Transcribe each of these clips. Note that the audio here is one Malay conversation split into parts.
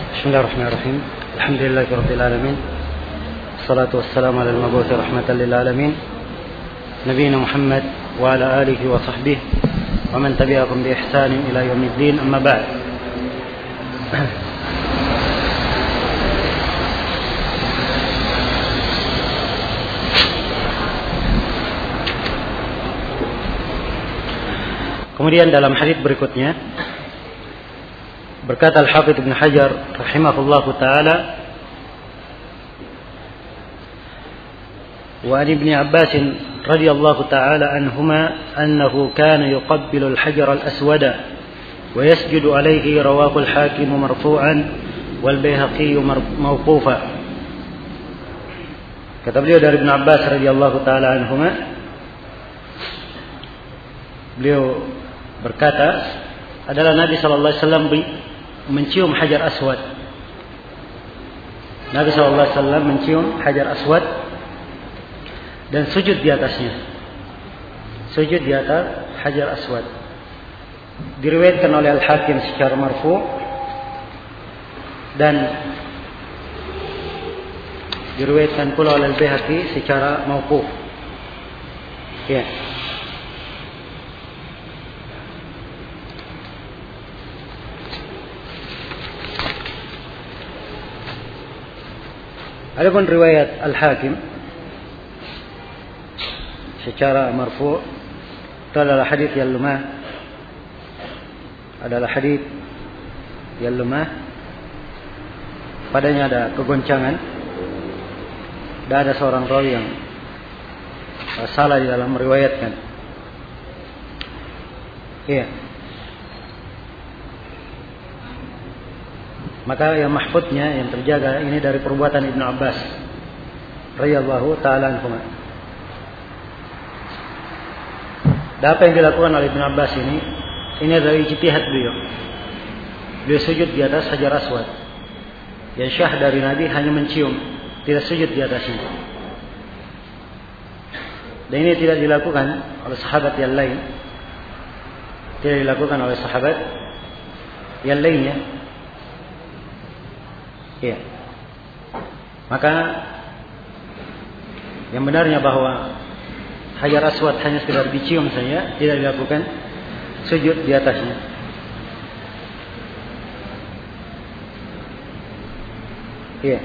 بسم الله الرحمن الرحيم. الحمد لله رب العالمين، الصلاة والسلام على المبعوث رحمة للعالمين نبينا محمد وعلى آله وصحبه ومن تبعهم بإحسان إلى يوم الدين. أما بعد. Kemudian dalam hadits berikutnya berkata Al-Hafidz Ibnu Hajar rahimahullahu taala, wa an Ibnu Abbas radhiyallahu taala anhuma annahu kana yuqabbilu al-hajar al-aswada wa yasjudu alayhi, rawahu al-Hakim marfu'an wal Baihaqi mawqufa. Kata beliau dari Ibnu Abbas radhiyallahu taala anhuma, beliau berkata adalah Nabi sallallahu alaihi wasallam mencium hajar aswad. Nabi sallallahu alaihi wasallam mencium hajar aswad dan sujud di atasnya. Sujud di atas hajar aswad. Diriwayatkan oleh Al-Hakim secara marfu' dan diriwayatkan pula oleh Al-Baihaqi secara mauquf. Ya. Adapun riwayat Al-Hakim secara marfu' itu adalah hadis yang lemah. Adalah hadis yang lemah. Padanya ada kegoncangan. Dan ada seorang rawi yang salah di dalam meriwayatkan. Iya. Maka yang mahfudnya, yang terjaga ini dari perbuatan Ibnu Abbas radhiyallahu taala anhu. Dan apa yang dilakukan oleh Ibnu Abbas ini adalah ijtihad beliau. Beliau sujud di atas hajar aswad. Yang syah dari Nabi hanya mencium, tidak sujud di atasnya. Dan ini tidak dilakukan oleh sahabat yang lain. Tidak dilakukan oleh sahabat yang lainnya. Ya. Maka yang benarnya bahwa hajar aswad hanya sekedar dicium saja, tidak dilakukan sujud di atasnya. Iya.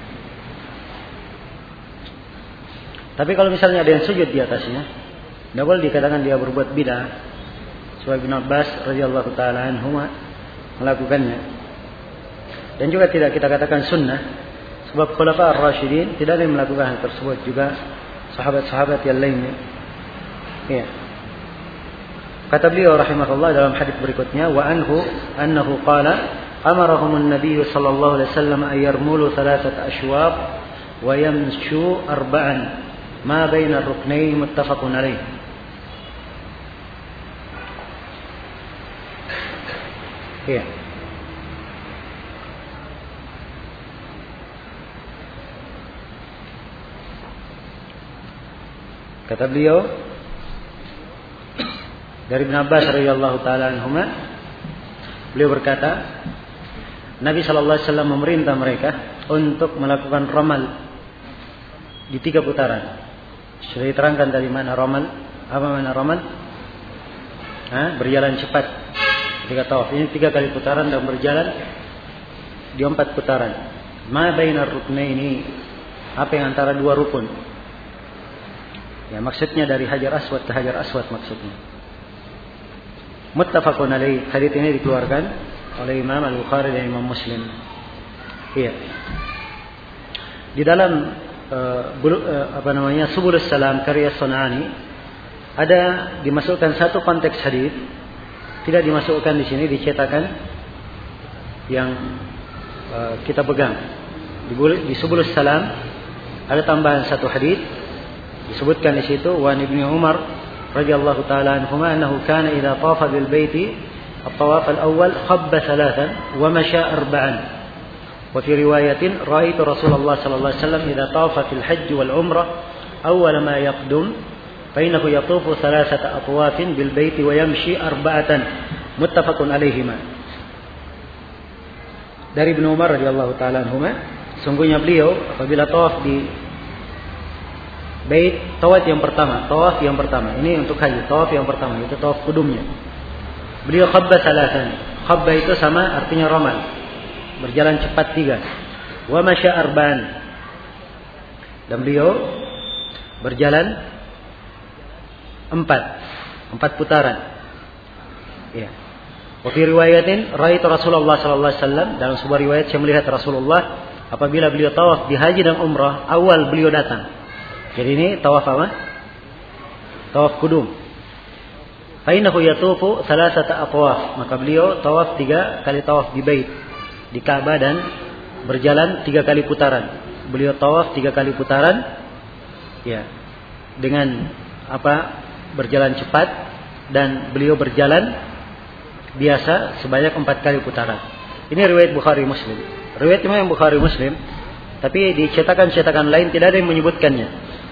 Tapi kalau misalnya ada yang sujud di atasnya, tidak boleh dikatakan dia berbuat bid'ah. Sebab Ibnu Abbas radhiyallahu taala anhu melakukannya. Dan juga tidak kita katakan sunnah, sebab khulafa ar-rasyidin tidak ada yang melakukan hal tersebut, juga sahabat-sahabat yang lainnya. Ya. Kata beliau rahimahullah dalam hadis berikutnya, wa annahu qala amarahum an-nabiy sallallahu alaihi wasallam ay yarmulu thalathat ashwaq wa yamshu arba'an ma baina ar-ruknayn muttafaqun alaih. Ya. Kata beliau dari Ibnu Abbas radhiyallahu taala anhuma, beliau berkata, Nabi sallallahu alaihi wasallam memerintah mereka untuk melakukan ramal di 3 putaran. Sudah diterangkan dari mana ramal? Apa makna ramal? Berjalan cepat ketika tawaf. Ini 3 kali putaran dan berjalan di 4 putaran. Ma bainar ruknaini, apa yang antara 2 rukun? Ya, maksudnya dari hajar aswad ke hajar aswad maksudnya. Muttafaqun alaih. Hadis ini dikeluarkan oleh Imam Al-Bukhari dan Imam Muslim. Iya. Di dalam Subulus Salam karya Sunani ada dimasukkan satu konteks hadis, tidak dimasukkan di sini, dicetakan yang kita pegang. Di Subulus Salam ada tambahan satu hadis. Disebutkan di situ wa Ibnu Umar radhiyallahu taala anhuma annahu kana idza tafa bil baiti at-tawaf al-awwal khabba thalathan wa masha arba'an. Wa fi riwayatin ra'aitu Rasulullah sallallahu alaihi wasallam idza tafa fil hajj wal umrah awwal ma yaqdum fa innahu yatufu thalathata atwafin bil baiti wa yamshi arba'atan. Muttafaqun alaihima. dari Ibnu Umar radhiyallahu taala anhuma, sungguhnya beliau apabila tawaf di bait, tawaf yang pertama. Ini untuk haji, tawaf yang pertama itu tawaf kudumnya. Beliau khabba salatan. Khabba itu sama artinya romal. Berjalan cepat 3. Wa masya arba'an. Dan beliau berjalan 4 putaran. Ya. Wa fi riwayatin ra'aitu Rasulullah sallallahu alaihi wasallam, dalam sebuah riwayat saya melihat Rasulullah apabila beliau tawaf di haji dan umrah, awal beliau datang. Jadi ini tawaf apa? Tawaf kudum. Fa innahu yatufu 3 atwaf. Maka beliau tawaf 3 kali tawaf di bait, di Ka'bah, dan berjalan 3 kali putaran. Beliau tawaf 3 kali putaran, ya, dengan berjalan cepat, dan beliau berjalan biasa sebanyak 4 kali putaran. Ini riwayat Bukhari Muslim. Riwayat Imam Bukhari Muslim, tapi di cetakan-cetakan lain tidak ada yang menyebutkannya.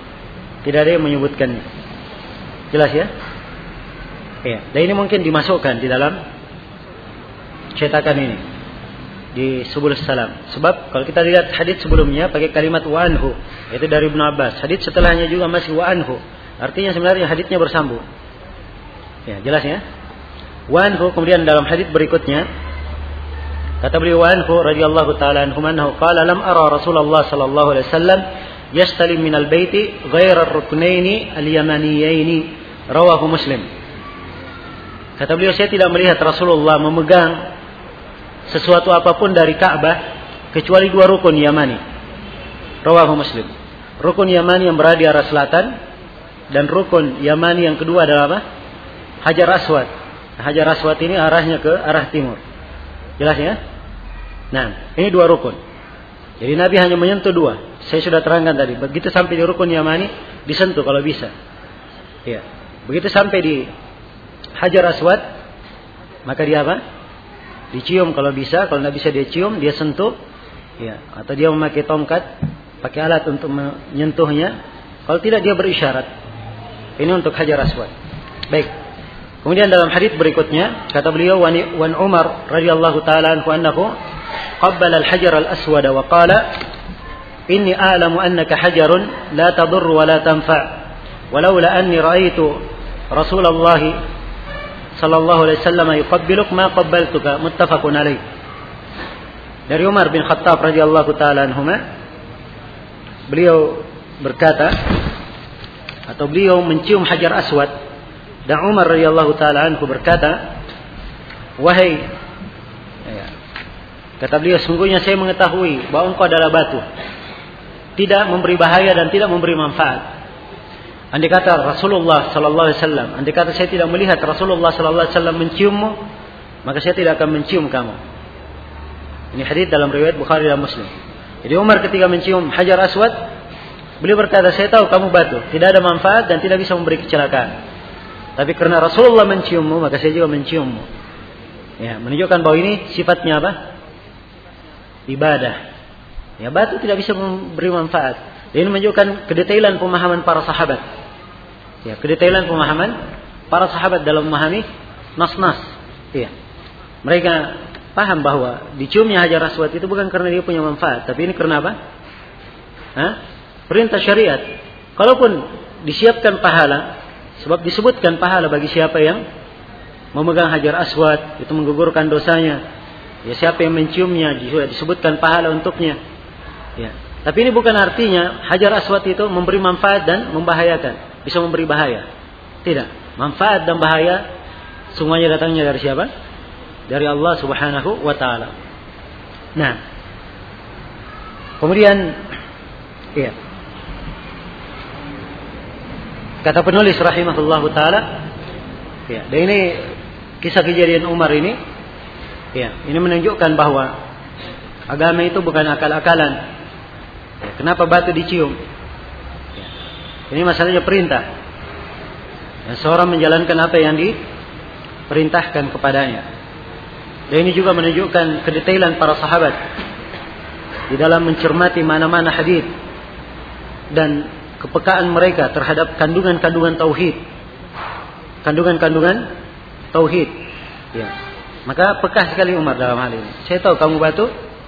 Jelas ya? Ya. Dan ini mungkin dimasukkan di dalam cetakan ini di Subulus Salam. Sebab kalau kita lihat hadits sebelumnya pakai kalimat wa anhu, itu dari Ibnu Abbas. Hadits setelahnya juga masih wa anhu. Artinya sebenarnya haditsnya bersambung. Ya, jelas ya? Wa anhu, kemudian dalam hadits berikutnya kata beliau wa anhu radhiyallahu taala anhu annahu qala lam ara Rasulullah sallallahu alaihi wasallam yastalim minal baiti ghaira ar-ruknaini al-yamaniyaini, rawahu Muslim. Kata beliau, saya tidak melihat Rasulullah memegang sesuatu apapun dari Ka'bah kecuali 2 rukun Yamani. Rawahu Muslim. Rukun Yamani yang berada di arah selatan, dan rukun Yamani yang kedua adalah apa? Hajar Aswad. Hajar Aswad ini arahnya ke arah timur. Jelas ya? Nah, ini 2 rukun. Jadi Nabi hanya menyentuh 2. Saya sudah terangkan tadi. Begitu sampai di rukun Yamani, disentuh kalau bisa. Ya. Begitu sampai di Hajar Aswad, maka dia apa? Dicium kalau bisa. Kalau tidak bisa dia cium, dia sentuh. Ya. Atau dia memakai tongkat, pakai alat untuk menyentuhnya. Kalau tidak, dia berisyarat. Ini untuk Hajar Aswad. Baik. Kemudian dalam hadis berikutnya kata beliau, wan Umar radhiyallahu taala anhu annahu qabbala al-hajar al-aswad wa qala inni a'lamu annaka hajarun la tadur wa la tanfa' walaula anni ra'aitu Rasulullah sallallahu alaihi wasallam yuqabbiluk ma qabbaltuka, muttafaqun alaih. Dari Umar bin Khattab radhiyallahu taala anhuma, beliau berkata, atau beliau mencium Hajar Aswad, dan Umar radhiyallahu taala anhu berkata, wahai, kata beliau, sungguhnya saya mengetahui bahwa engkau adalah batu, tidak memberi bahaya dan tidak memberi manfaat. Andai kata Rasulullah sallallahu alaihi wasallam, andai kata saya tidak melihat Rasulullah sallallahu alaihi wasallam menciummu, maka saya tidak akan mencium kamu. Ini hadis dalam riwayat Bukhari dan Muslim. Jadi Umar ketika mencium Hajar Aswad, beliau berkata, saya tahu kamu batu, tidak ada manfaat dan tidak bisa memberi kecelakaan. Tapi karena Rasulullah menciummu, maka saya juga menciummu. Ya, menunjukkan bahwa ini sifatnya apa? Ibadah. Ya, batu tidak bisa memberi manfaat. Dan ini menunjukkan kedetailan pemahaman para sahabat. Ya, kedetailan pemahaman para sahabat dalam memahami nas-nas. Ya. Mereka paham bahwa diciumnya Hajar Aswad itu bukan karena dia punya manfaat, tapi ini karena apa? Perintah syariat. Kalaupun disiapkan pahala, sebab disebutkan pahala bagi siapa yang memegang Hajar Aswad, itu menggugurkan dosanya. Ya, siapa yang menciumnya juga disebutkan pahala untuknya. Ya. Tapi ini bukan artinya Hajar Aswad itu memberi manfaat dan membahayakan. Bisa memberi bahaya. Tidak. Manfaat dan bahaya semuanya datangnya dari siapa? Dari Allah Subhanahu wa taala. Nah. Kemudian ya. Kata penulis rahimahullahu taala, ya, dan ini kisah kejadian Umar ini, ya, ini menunjukkan bahwa agama itu bukan akal-akalan. Ya, kenapa batu dicium? Ya, ini masalahnya perintah. Ya, seorang menjalankan apa yang diperintahkan kepadanya. Dan ini juga menunjukkan kedetailan para sahabat di dalam mencermati mana-mana hadis dan kepekaan mereka terhadap kandungan-kandungan tauhid. Kandungan-kandungan tauhid. Ya. Maka peka sekali Umar dalam hal ini. Saya tahu kamu batu,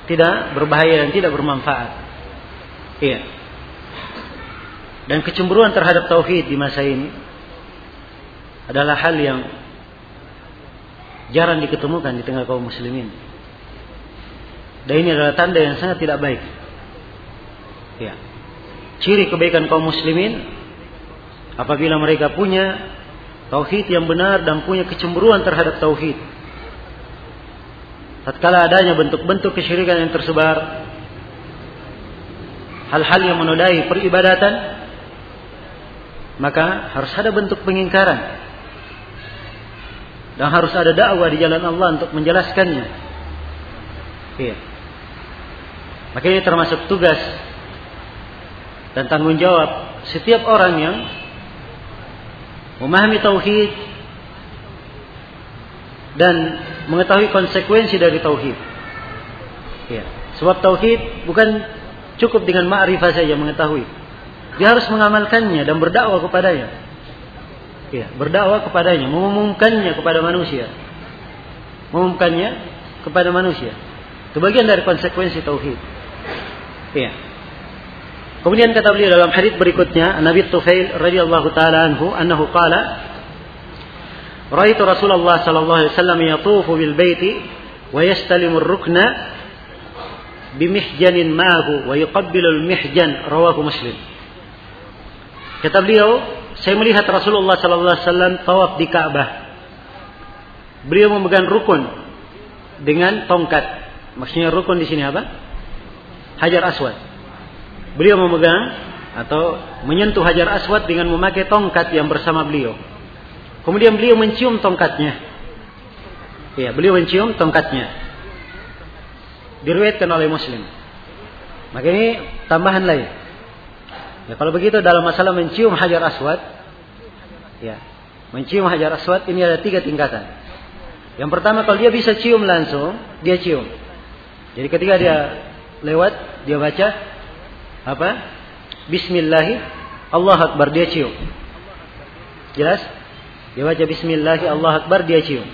tidak berbahaya dan tidak bermanfaat. Iya. Dan kecemburuan terhadap tauhid di masa ini adalah hal yang jarang diketemukan di tengah kaum muslimin. Dan ini adalah tanda yang sangat tidak baik. Ya. Ciri kebaikan kaum muslimin apabila mereka punya tauhid yang benar dan punya kecemburuan terhadap tauhid. Tatkala adanya bentuk-bentuk kesyirikan yang tersebar, hal-hal yang menodai peribadatan, maka harus ada bentuk pengingkaran dan harus ada dakwah di jalan Allah untuk menjelaskannya. Iya. Maka ini termasuk tugas dan tanggung jawab setiap orang yang memahami tauhid dan mengetahui konsekuensi dari tauhid. Ya. Sebab tauhid bukan cukup dengan ma'rifah saja mengetahui. Dia harus mengamalkannya dan berdakwah kepadanya. Ya, berdakwah kepadanya, mengumumkannya kepada manusia. Mengumumkannya kepada manusia. Itu bagian dari konsekuensi tauhid. Ya. Kemudian kata beliau dalam hadits berikutnya, Nabi Tufail radhiyallahu taala anhu, annahu qala, "Ra'aitu Rasulullah sallallahu alaihi wasallam yatufu bil baiti wa yastalimu ar-rukna bimihjanin ma'ahu wa yuqabbilu al-mihjan," rawahu Muslim. Kata beliau, saya melihat Rasulullah sallallahu alaihi wasallam tawaf di Ka'bah. Beliau memegang rukun dengan tongkat. Maksudnya rukun di sini apa? Hajar Aswad. Beliau memegang atau menyentuh Hajar Aswad dengan memakai tongkat yang bersama beliau. Kemudian beliau mencium tongkatnya. Ya, beliau mencium tongkatnya. Diriwayatkan oleh Muslim. Maka ini tambahan lain. Ya, kalau begitu dalam masalah mencium Hajar Aswad, ya, mencium Hajar Aswad ini ada 3 tingkatan. Yang pertama, kalau dia bisa cium langsung, dia cium. Jadi ketika dia lewat, dia baca apa? Bismillah, Allah Akbar, dia cium. Jelas? Dia baca Bismillah, Allah Akbar, dia cium.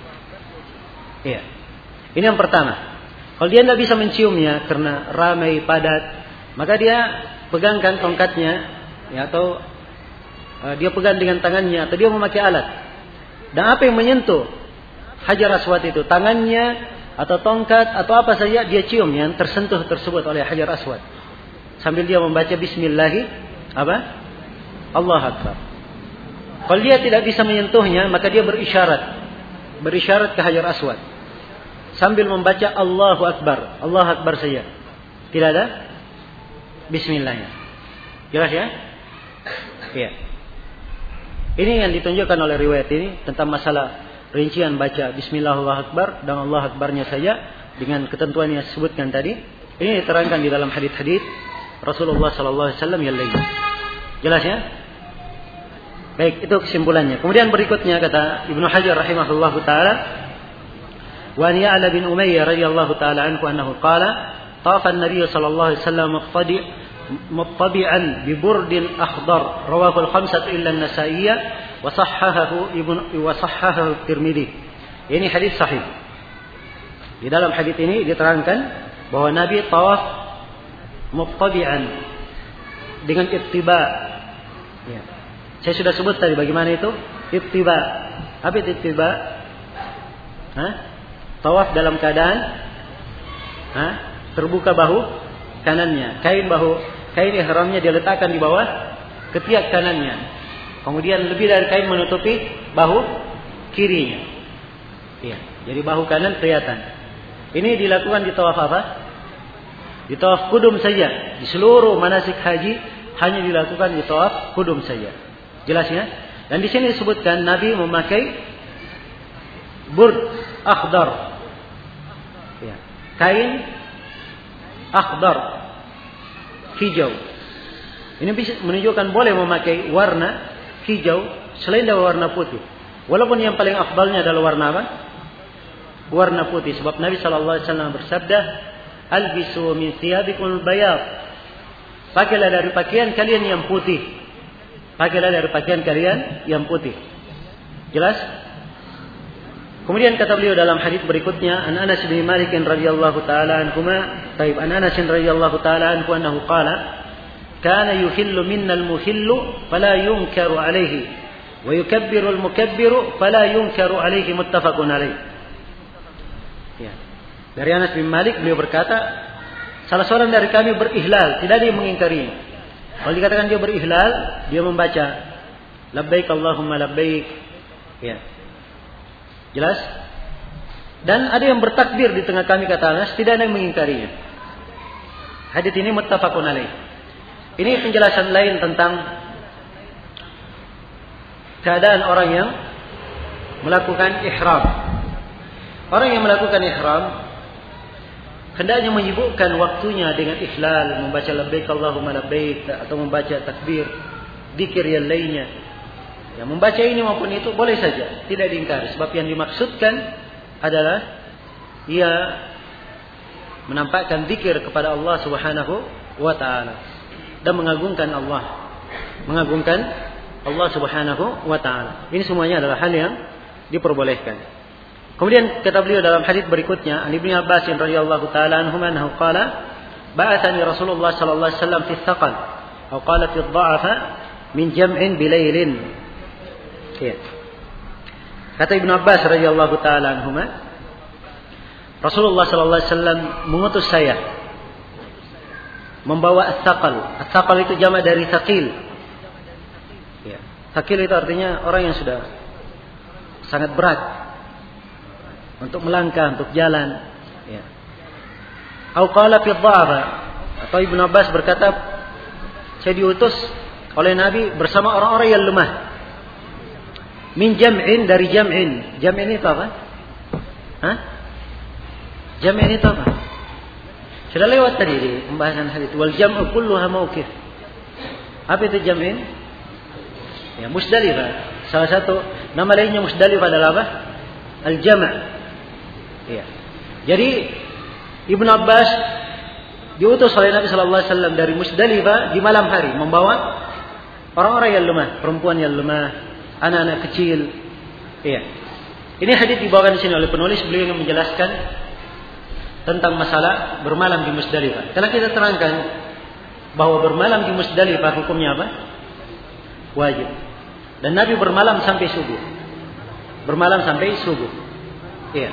Iya. Ini yang pertama. Kalau dia tidak bisa menciumnya karena ramai padat, maka dia pegangkan tongkatnya, ya, atau dia pegang dengan tangannya, atau dia memakai alat. Dan apa yang menyentuh Hajar Aswad itu, tangannya atau tongkat atau apa saja, dia cium yang tersentuh tersebut oleh Hajar Aswad. Sambil dia membaca Bismillah, apa? Allah Akbar. Kalau dia tidak bisa menyentuhnya, maka dia berisyarat ke Hajar Aswad sambil membaca Allahu Akbar, Allah Akbar saja. Tidak ada Bismillahnya. Jelas ya? Iya. Ini yang ditunjukkan oleh riwayat ini tentang masalah rincian baca Bismillah Allah Akbar dan Allah Akbarnya saja dengan ketentuan yang disebutkan tadi. Ini diterangkan di dalam hadits-hadits Rasulullah sallallahu alaihi wasallam yang lain. Jelas ya? Baik, itu kesimpulannya. Kemudian berikutnya kata Ibnu Hajar rahimahullahu taala, wa an Ya'la bin Umayyah radhiyallahu taala anhu annahu qala, tafa an-nabiy sallallahu alaihi wasallam muttabi'an bi burdin akhdar, rawahu al-khamsah illa an-Nasa'i wa sahhahahu at-Tirmidzi. Ini hadis sahih. Di dalam hadis ini diterangkan bahwa Nabi tawaf muttabi'an dengan ittiba. Ya. Saya sudah sebut tadi bagaimana itu ittiba. Apa itu ittiba? Tawaf dalam keadaan terbuka bahu kanannya. Kain ihramnya dia letakkan di bawah ketiak kanannya. Kemudian lebih dari kain menutupi bahu kirinya. Ya. Jadi bahu kanan kelihatan. Ini dilakukan di tawaf apa? Di tawaf kudum saja. Di seluruh manasik haji hanya dilakukan di tawaf kudum saja. Jelas ya? Dan di sini disebutkan Nabi memakai burd akhdar. Ya. Kain akhdar, hijau. Ini bisa menunjukkan boleh memakai warna hijau selain dari warna putih. Walaupun yang paling afdalnya adalah warna apa? Warna putih. Sebab Nabi sallallahu alaihi wasallam bersabda, "Albisu min thiyabikum al-bayad." Pakailah dari pakaian kalian yang putih. Pakailah dari pakaian kalian yang putih. Jelas? Kemudian kata beliau dalam hadis berikutnya, An Anas bin Malik radhiyallahu taala anhuma, An Anas radhiyallahu taala anhu annahu qala, kana yuhillu minna al-muhillu fala yunkaru alayhi wa yukabbiru al-mukabbiru fala yunkaru alayhi, muttafaqun alayh. Ya. Dari Anas bin Malik beliau berkata, salah seorang dari kami berihlal, tidak ada yang mengingkarinya. Kalau dikatakan dia berihlal, dia membaca labbaik Allahumma labbaik. Ya. Jelas? Dan ada yang bertakbir di tengah kami, kata Anas, tidak ada yang mengingkarinya. Hadits ini muttafaqun alaih. Ini penjelasan lain tentang keadaan orang yang melakukan ihram. Orang yang melakukan ihram hendaknya menyibukkan waktunya dengan ihlal, membaca labbaik Allahumma labbaik, atau membaca takbir, zikir yang lainnya. Ya, membaca ini maupun itu boleh saja, tidak diingkari. Sebab yang dimaksudkan adalah ia menampakkan zikir kepada Allah Subhanahu wa taala dan mengagungkan Allah. Mengagungkan Allah Subhanahu wa taala. Ini semuanya adalah hal yang diperbolehkan. Kemudian kata beliau dalam hadis berikutnya, An Ibnu Abbas radhiyallahu taala anhuma annahu qala, ba'athani Rasulullah sallallahu alaihi wasallam fi thaqal, atau qala fi dha'afa min jam'in bilailin. Ya. Kata Ibnu Abbas radhiyallahu taala anhuma, Rasulullah sallallahu alaihi wasallam mengutus saya membawa as-saqal. As-saqal itu jamak dari thaqil. Ya. Thaqil itu artinya orang yang sudah sangat berat untuk melangkah, untuk jalan. Ya. Au qala fi dha'afa, atau Ibnu Abbas berkata, saya diutus oleh Nabi bersama orang-orang yang lemah. Min jam'in, dari jam'in. Jam'in itu apa? Hah? Jam'in itu apa? Sudah lewat tadi di pembahasan hadis. Wal jam'u kulluha mauqif. Apa itu jam'in? Ya, Musdalifah. Salah satu nama lainnya Musdalifah adalah apa? Al-jam'. Ya. Jadi Ibnu Abbas diutus oleh Nabi sallallahu alaihi wasallam dari Musdalifah di malam hari membawa orang-orang yang lemah, perempuan yang lemah, anak-anak kecil. Iya. Ini hadis dibawakan di sini oleh penulis, beliau yang menjelaskan tentang masalah bermalam di Musdalifah. Karena kita terangkan bahwa bermalam di Musdalifah hukumnya apa? Wajib. Dan Nabi bermalam sampai subuh. Bermalam sampai subuh. Iya.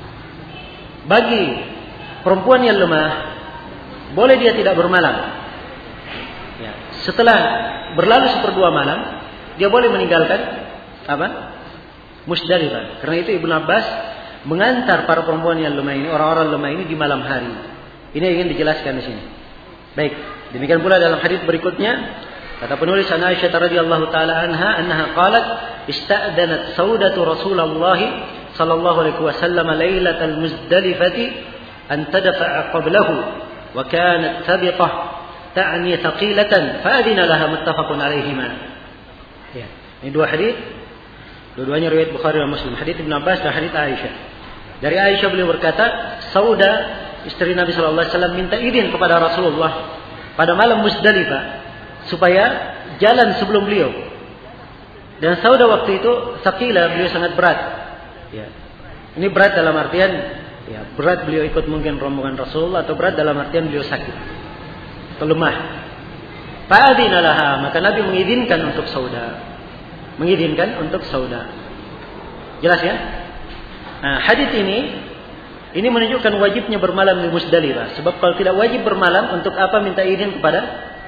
Bagi perempuan yang lemah, boleh dia tidak bermalam. Ya. Setelah berlalu 1/2 malam, dia boleh meninggalkan apa? Musdalifah. Karena itu Ibnu Abbas mengantar para perempuan yang lemah ini, orang-orang lemah ini di malam hari. Ini yang ingin dijelaskan di sini. Baik, demikian pula dalam hadis berikutnya, kata penulis Aisyah radhiyallahu taala annaha qalat, ista'danat Saudatu Rasulullah sallallahu alaihi wasallam lailatal Muzdalifati an tadfa'a qablahu wa kanat sabiqah ta'ni thaqilatan fa adina laha, muttafaqun alaihima. Ya, ini dua hadis, dua-duanya riwayat Bukhari dan Muslim. Hadis Ibnu Abbas dan hadis Aisyah. Dari Aisyah beliau berkata, Sauda istri Nabi sallallahu alaihi wasallam minta izin kepada Rasulullah pada malam Musdalifah supaya jalan sebelum beliau. Dan Sauda waktu itu sakila, beliau sangat berat. Ya. Ini berat dalam artian ya, berat beliau ikut mungkin rombongan Rasulullah, atau berat dalam artian beliau sakit atau lemah. Fa'adina laha, maka Nabi mengizinkan untuk Sauda. Mengizinkan untuk Sauda. Jelas ya? Nah, hadis ini menunjukkan wajibnya bermalam di Musdalifah. Sebab kalau tidak wajib bermalam, untuk apa minta izin kepada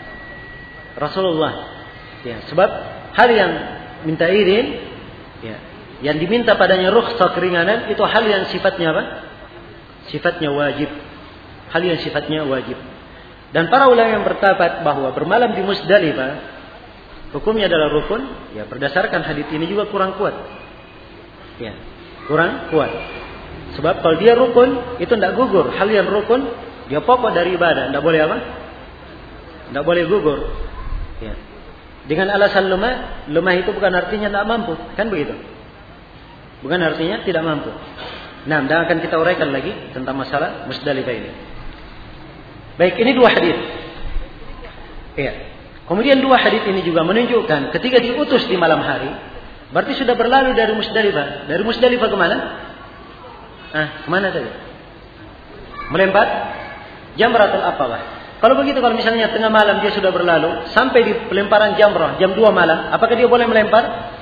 Rasulullah? Ya, sebab hal yang minta izin, ya, yang diminta padanya rukhsah, keringanan, itu hal yang sifatnya apa? Sifatnya wajib. Hal yang sifatnya wajib. Dan para ulama yang berpendapat bahwa bermalam di Musdalifah hukumnya adalah rukun, ya berdasarkan hadis ini juga kurang kuat. Ya, kurang kuat. Sebab kalau dia rukun, itu tidak gugur. Hal yang rukun, dia pokok dari ibadah, tidak boleh apa? Tidak boleh gugur. Ya. Dengan alasan lemah, lemah itu bukan artinya tidak mampu, kan begitu? Bukan artinya tidak mampu. Nah, dan akan kita uraikan lagi tentang masalah Musdalifah ini. Baik, ini dua hadis. Iya. Kemudian dua hadis ini juga menunjukkan ketika diutus di malam hari, berarti sudah berlalu dari Musdalifah. Dari Musdalifah ke mana? Kemana tadi? Melempar Jamratul Aqabah. Kalau begitu, kalau misalnya tengah malam dia sudah berlalu sampai di pelemparan jamrah jam 2 malam, apakah dia boleh melempar?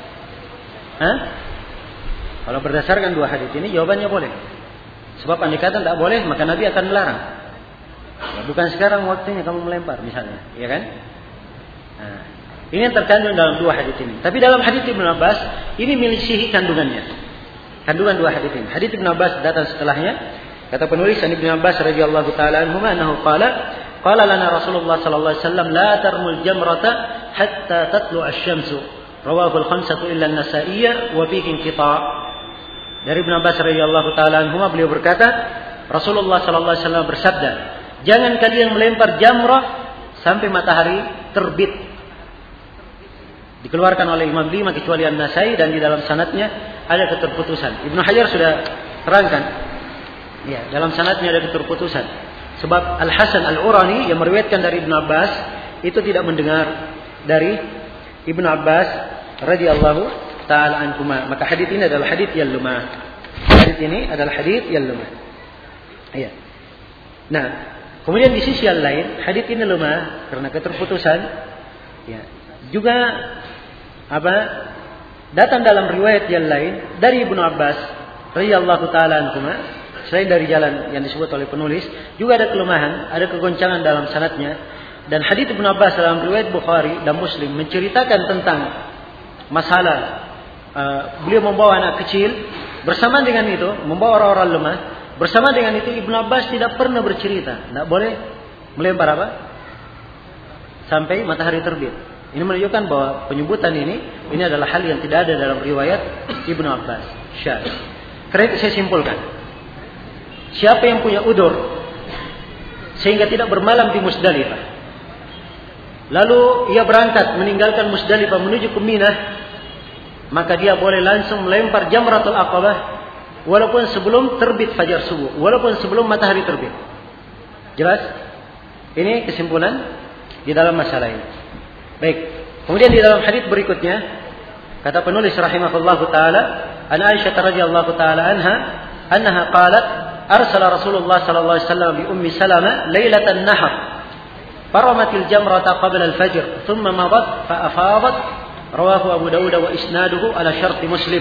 Kalau berdasarkan dua hadis ini jawabannya boleh. Sebab andai kata tidak boleh, maka Nabi akan melarang. Ya, bukan sekarang waktunya kamu melempar misalnya, ya kan? Ini yang terkandung dalam dua hadis ini. Tapi dalam hadis Ibnu Abbas ini melisihi kandungannya. Kandungan dua hadis ini. Hadis Ibnu Abbas datang setelahnya. Kata penulis Ibnu Abbas radhiyallahu taala anhu, annahu qala lana Rasulullah sallallahu alaihi wasallam la tarmul jamrata hatta tatlu asy-syamsu. Rawahu al-khamsatu illa an-Nasa'iyyah wa fihi inqita'. Dari Ibnu Abbas radhiyallahu taala anhu beliau berkata, Rasulullah sallallahu alaihi wasallam bersabda, jangan kalian melempar jamrah sampai matahari terbit. Dikeluarkan oleh Imam 5 kecuali An-Nasa'i dan di dalam sanadnya ada keterputusan. Ibnu Hajar sudah terangkan. Ya, dalam sanadnya ada keterputusan. Sebab Al-Hasan Al-Urani yang meriwayatkan dari Ibnu Abbas itu tidak mendengar dari Ibnu Abbas radhiyallahu taala anhuma. Maka hadis ini adalah hadis yang lemah. Hadis ini adalah hadis yang lemah. Iya. Nah, kemudian di sisi yang lain, hadis ini lemah karena keterputusan. Ya. Juga datang dalam riwayat yang lain dari Ibnu Abbas radhiyallahu taala anhuma, selain dari jalan yang disebut oleh penulis, juga ada kelemahan, ada kegoncangan dalam sanadnya. Dan hadits Ibnu Abbas dalam riwayat Bukhari dan Muslim menceritakan tentang masalah beliau membawa anak kecil, bersama dengan itu membawa orang-orang lemah. Bersama dengan itu Ibnu Abbas tidak pernah bercerita, tidak boleh melempar sampai matahari terbit. Ini menunjukkan bahwa penyebutan ini adalah hal yang tidak ada dalam riwayat Ibnu Abbas. Syadz. Karena itu saya simpulkan, siapa yang punya udzur sehingga tidak bermalam di Musdalifah, lalu ia berangkat meninggalkan Musdalifah menuju ke Mina, maka dia boleh langsung melempar Jamratul Aqabah walaupun sebelum terbit fajar subuh, walaupun sebelum matahari terbit. Jelas? Ini kesimpulan di dalam masalah ini. Baik. Kemudian di dalam hadis berikutnya kata penulis rahimahullahu taala, an Aisyah radhiyallahu taala annaha qalat arsala Rasulullah sallallahu alaihi wasallam bi Ummi Salamah lailatan nahr faramatil jamrata qabla al-fajr thumma madat fa afadat. Rawahu Abu Dawud wa isnaduhu ala syarti Muslim.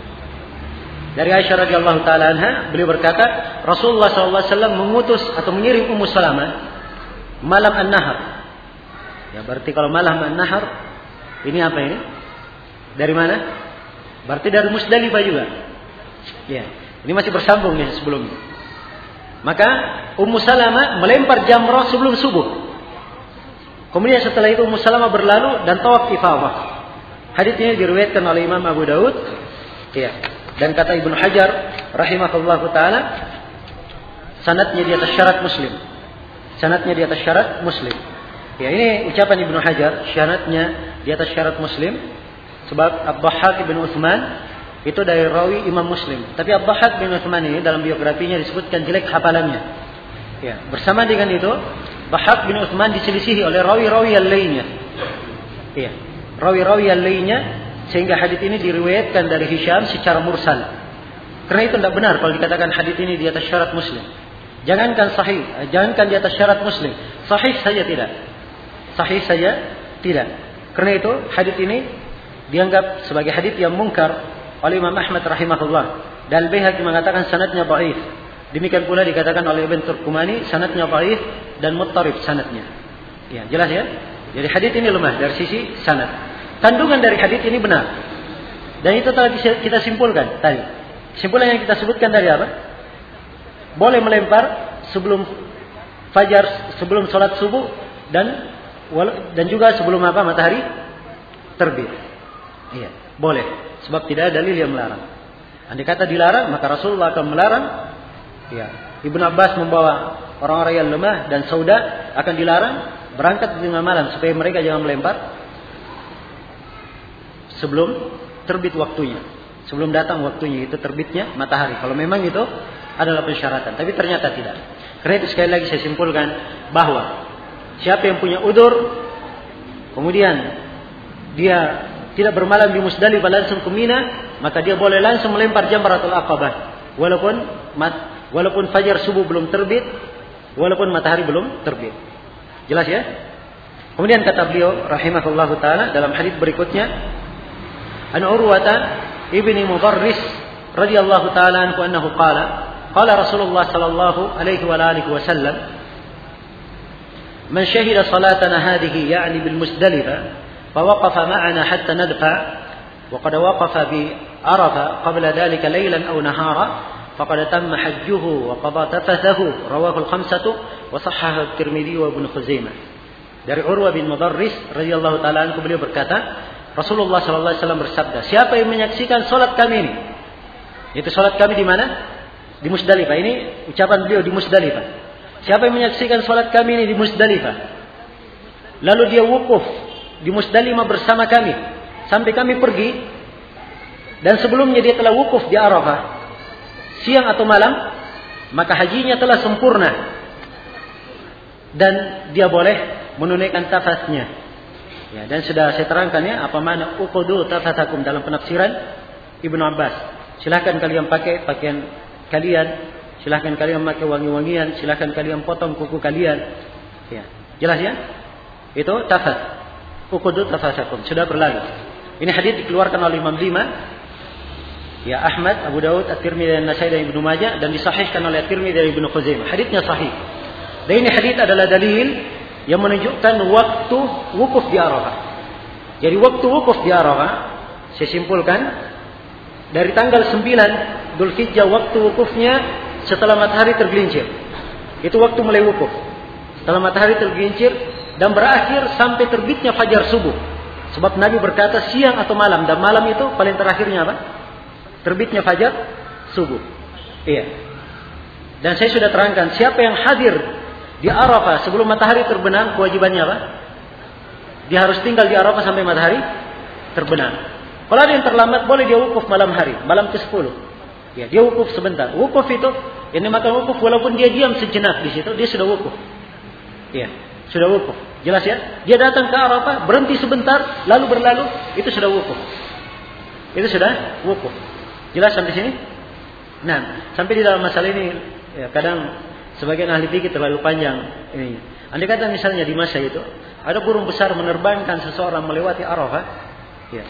Dari Aisyah radhiyallahu taala anha, beliau berkata, Rasulullah sallallahu alaihi wasallam mengutus atau mengirim Ummu Salamah malam An-Nahr. Ya, berarti kalau malam An-Nahr ini apa ini? Dari mana? Berarti dari Musdalifah juga. Ya, ini masih bersambung nih sebelumnya. Maka Ummu Salamah melempar jamrah sebelum subuh. Kemudian setelah itu Ummu Salamah berlalu dan tawaf ifadah. Hadis ini diriwayatkan oleh Imam Abu Dawud. Ya. Dan kata Ibnu Hajar rahimahullahu taala, sanadnya di atas syarat Muslim. Sanadnya di atas syarat Muslim. Ya, ini ucapan Ibnu Hajar, sanadnya di atas syarat Muslim. Sebab Ad-Dhahhak bin Utsman itu dari rawi Imam Muslim. Tapi Ad-Dhahhak bin Utsman ini dalam biografinya disebutkan jelek hafalannya. Ya, bersama dengan itu, Dhahhak bin Utsman diselisihi oleh rawi-rawi yang lainnya. Ya, rawi-rawi yang lainnya, sehingga hadis ini diriwayatkan dari Hisham secara mursal. Karena itu tidak benar kalau dikatakan hadis ini di atas syarat Muslim. Jangankan sahih, jangankan di atas syarat Muslim, sahih saja tidak. Sahih saja tidak. Karena itu hadis ini dianggap sebagai hadis yang mungkar oleh Imam Ahmad rahimahullah. Dan Baihaqi mengatakan sanadnya dhaif. Demikian pula dikatakan oleh Ibn Turkumani sanadnya dhaif dan muttarib sanadnya. Ya, jelas ya? Jadi hadis ini lemah dari sisi sanad. Kandungan dari hadis ini benar. Dan itu telah kita simpulkan tadi. Kesimpulan yang kita sebutkan dari apa? Boleh melempar sebelum fajar, sebelum sholat subuh dan juga sebelum matahari terbit. Iya, boleh. Sebab tidak ada dalil yang melarang. Andai kata dilarang, maka Rasulullah akan melarang. Ya, Ibnu Abbas membawa orang-orang yang lemah dan Sauda akan dilarang berangkat di tengah malam supaya mereka jangan melempar sebelum terbit waktunya, sebelum datang waktunya, itu terbitnya matahari. Kalau memang itu adalah persyaratan, tapi ternyata tidak. Karena itu sekali lagi saya simpulkan bahwa siapa yang punya udzur kemudian dia tidak bermalam di Musdalifah langsung ke Mina, maka dia boleh langsung melempar Jamratul Aqabah walaupun fajar subuh belum terbit, walaupun matahari belum terbit. Jelas ya? Kemudian kata beliau rahimahullahu taala dalam hadis berikutnya, an Urwata ibni Mudarris radhiyallahu taala anhu annahu qala Rasulullah sallallahu alaihi wa alihi wasallam, man syahida salatana hadhihi ya'ni bil Musdalifah fawaqafa ma'ana hatta nadfa wa qad waqafa bi Arafah qabla dhalika laylan aw nahara faqad tamma hajjuhu wa qada tafathahu rawahu al-khamsatu wa sahhahu at-Tirmidzi wa Ibnu Khuzaimah. Dari Urwah bin Mudarris radhiyallahu taala anhu, beliau berkata, Rasulullah sallallahu alaihi wasallam bersabda, siapa yang menyaksikan salat kami ini, itu salat kami di mana? Di Musdalifah. Ini ucapan beliau di Musdalifah. Siapa yang menyaksikan salat kami ini di Musdalifah, lalu dia wukuf di Musdalifah bersama kami sampai kami pergi, dan sebelumnya dia telah wukuf di Arafah siang atau malam, maka hajinya telah sempurna dan dia boleh menunaikan tafasnya. Ya, dan sudah saya terangkan ya apa makna uqudu tafathakum dalam penafsiran Ibnu Abbas. Silakan kalian pakai pakaian kalian, silakan kalian pakai wangi-wangian, silakan kalian potong kuku kalian. Ya, jelas ya? Itu tafat. Uqudu tafathakum sudah berlalu. Ini hadis dikeluarkan oleh Imam 5. Ya, Ahmad, Abu Daud, At-Tirmidzi, An-Nasai dan Ibnu Majah, dan disahihkan oleh At-Tirmidzi dari Ibnu Khuzaimah. Hadisnya sahih. Dan ini hadis adalah dalil yang menunjukkan waktu wukuf di Arafah. Jadi waktu wukuf di Arafah, saya simpulkan dari tanggal 9 Dzulhijjah waktu wukufnya setelah matahari tergelincir. Itu waktu mulai wukuf. Setelah matahari tergelincir dan berakhir sampai terbitnya fajar subuh. Sebab Nabi berkata siang atau malam, dan malam itu paling terakhirnya apa? Terbitnya fajar subuh. Iya. Dan saya sudah terangkan siapa yang hadir di Arafah sebelum matahari terbenam, kewajibannya apa? Dia harus tinggal di Arafah sampai matahari terbenam. Kalau ada yang terlambat, boleh dia wukuf malam hari, malam ke-10. Ya, dia wukuf sebentar. Wukuf itu yang dimakan wukuf walaupun dia diam sejenak di situ, dia sudah wukuf. Iya, sudah wukuf. Jelas ya? Dia datang ke Arafah, berhenti sebentar, lalu berlalu, itu sudah wukuf. Itu sudah wukuf. Jelas sampai sini? Nah, sampai di dalam masalah ini ya, kadang sebagian ahli fikih terlalu panjang ini. Andai kata misalnya di masa itu ada burung besar menerbangkan seseorang melewati Arafah, ya,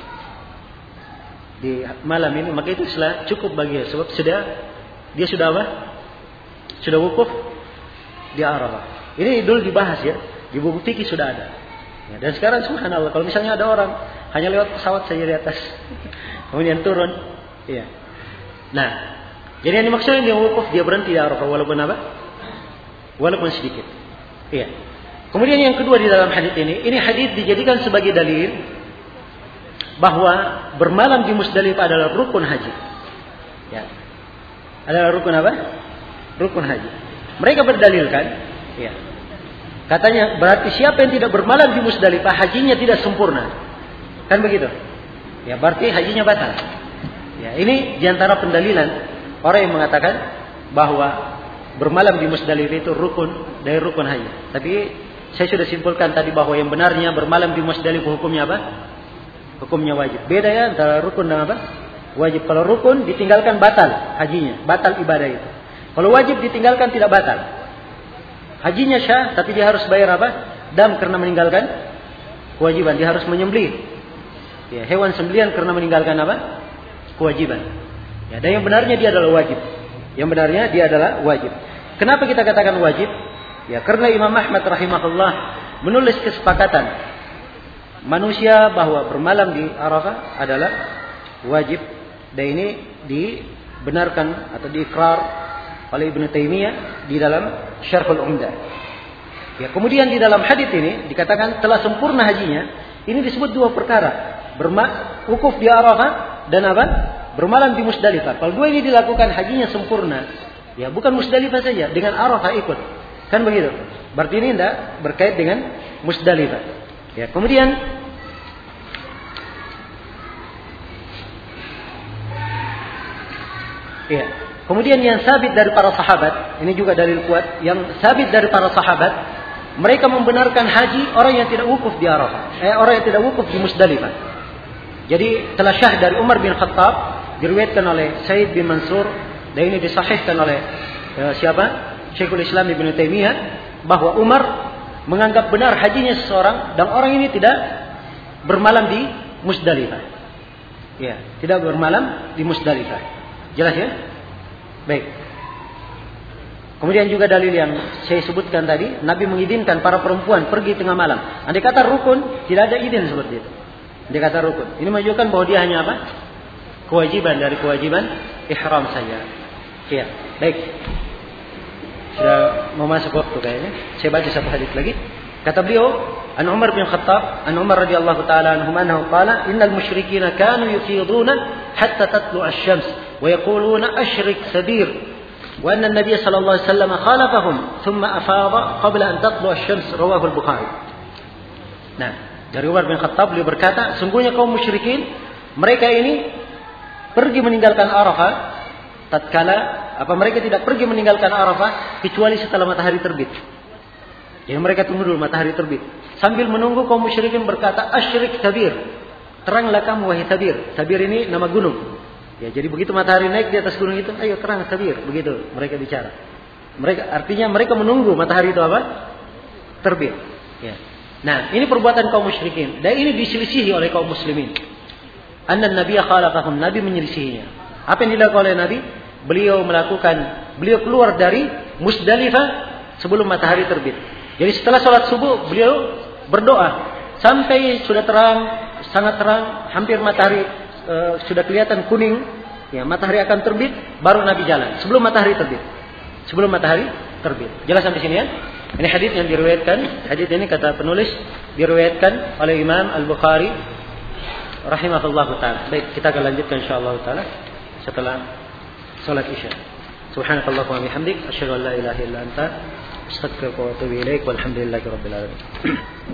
di malam ini, maka itu sudah cukup bagi dia, sebab dia sudah apa? Sudah wukuf di Arafah. Ini dulu dibahas ya, di buku fikih sudah ada. Ya, dan sekarang subhanallah, kalau misalnya ada orang hanya lewat pesawat saja di atas, kemudian turun. Iya. Nah, jadi yang dimaksudnya dia wukuf, dia berhenti di Arafah walaupun apa? Walaupun sedikit. Iya. Kemudian yang kedua di dalam hadis ini hadis dijadikan sebagai dalil bahwa bermalam di Musdalifah adalah rukun haji. Ya. Adalah rukun apa? Rukun haji. Mereka berdalilkan, ya. Katanya berarti siapa yang tidak bermalam di Musdalifah hajinya tidak sempurna. Kan begitu? Ya, berarti hajinya batal. Ya, ini diantara pendalilan orang yang mengatakan bahwa bermalam di Musdalifah itu rukun dari rukun haji. Tapi saya sudah simpulkan tadi bahwa yang benarnya bermalam di Musdalifah hukumnya apa? Hukumnya wajib. Beda ya antara rukun dan apa? Wajib. Kalau rukun ditinggalkan batal hajinya, batal ibadah itu. Kalau wajib ditinggalkan tidak batal. Hajinya syah, tapi dia harus bayar apa? Dam karena meninggalkan kewajiban. Dia harus menyembelih. Ya, hewan sembelihan karena meninggalkan apa? Kewajiban. Ya, dan yang benarnya dia adalah wajib. Yang benarnya dia adalah wajib. Kenapa kita katakan wajib? Ya, karena Imam Ahmad rahimahullah menulis kesepakatan manusia bahwa bermalam di Arafah adalah wajib. Dan ini dibenarkan atau diikrar oleh Ibnu Taimiyah di dalam Syarhul Umdah. Ya, kemudian di dalam hadis ini dikatakan telah sempurna hajinya. Ini disebut dua perkara. Wukuf di Arafah dan apa? Bermalam di Musdalifah. Kalau dua ini dilakukan hajinya sempurna. Ya, bukan Musdalifah saja, dengan Arafah ikut. Kan begitu? Berarti ini tidak berkait dengan Musdalifah. Ya, kemudian ya, kemudian yang sabit dari para sahabat, ini juga dalil kuat, yang sabit dari para sahabat, mereka membenarkan haji orang yang tidak wukuf di Arafah, orang yang tidak wukuf di Musdalifah. Jadi telah syah dari Umar bin Khattab, diriwayatkan oleh Said bin Mansur Dan ini disahihkan oleh siapa? Syekhul Islam Ibnu Taimiyah, bahwa Umar menganggap benar hajinya seseorang dan orang ini tidak bermalam di Musdalifah. Ya, tidak bermalam di Musdalifah. Jelas ya? Baik. Kemudian juga dalil yang saya sebutkan tadi, Nabi mengizinkan para perempuan pergi tengah malam. Andai kata rukun, tidak ada izin seperti itu. Andai kata rukun. Ini menunjukkan bahwa dia hanya apa? Kewajiban dari kewajiban ihram saja. Iya, baik. Sudah mau masuk waktu kayaknya. Saya baca satu hadis lagi. Kata beliau, An Umar bin Khattab, An Umar radhiyallahu taala anhu annahu qala, "Innal musyrikina kanu yufiduna hatta tatlu asy-syams wa yaquluna asyrik sabir." وأن النبي صلى الله عليه وسلم خالفهم ثم أفاض قبل أن تطلع الشمس رواه البخاري. Nah, dari Umar bin Khattab beliau berkata, sungguhnya kaum musyrikin mereka ini pergi meninggalkan Arafah tatkala mereka tidak pergi meninggalkan Arafah kecuali setelah matahari terbit. Jadi mereka tunggu dulu matahari terbit sambil menunggu kaum musyrikin berkata asyrik tabir. Teranglah kamu wahai Tabir. Tabir ini nama gunung. Ya, jadi begitu matahari naik di atas gunung itu, ayo terang Tabir, begitu mereka bicara. Artinya mereka menunggu matahari itu terbit. Ya. Nah, ini perbuatan kaum musyrikin dan ini diselisihi oleh kaum muslimin. Anna Nabi khalaqahum, Nabi menyelisihinya. Apa yang dilakukan oleh Nabi? Beliau keluar dari Musdalifah sebelum matahari terbit. Jadi setelah sholat subuh beliau berdoa sampai sudah terang, sangat terang, hampir matahari sudah kelihatan kuning, ya matahari akan terbit, baru Nabi jalan sebelum matahari terbit. Sebelum matahari terbit. Jelas sampai sini ya? Ini hadis yang diriwayatkan, hadis ini kata penulis diriwayatkan oleh Imam Al-Bukhari rahimahullahu taala. Baik, kita akan lanjutkan insyaallah taala setelah salat Isya. Subhanakallahumma wa bihamdik asyhadu an la ilaha illa anta astaghfiruka wa atubu ilaik walhamdulillahi rabbil alamin.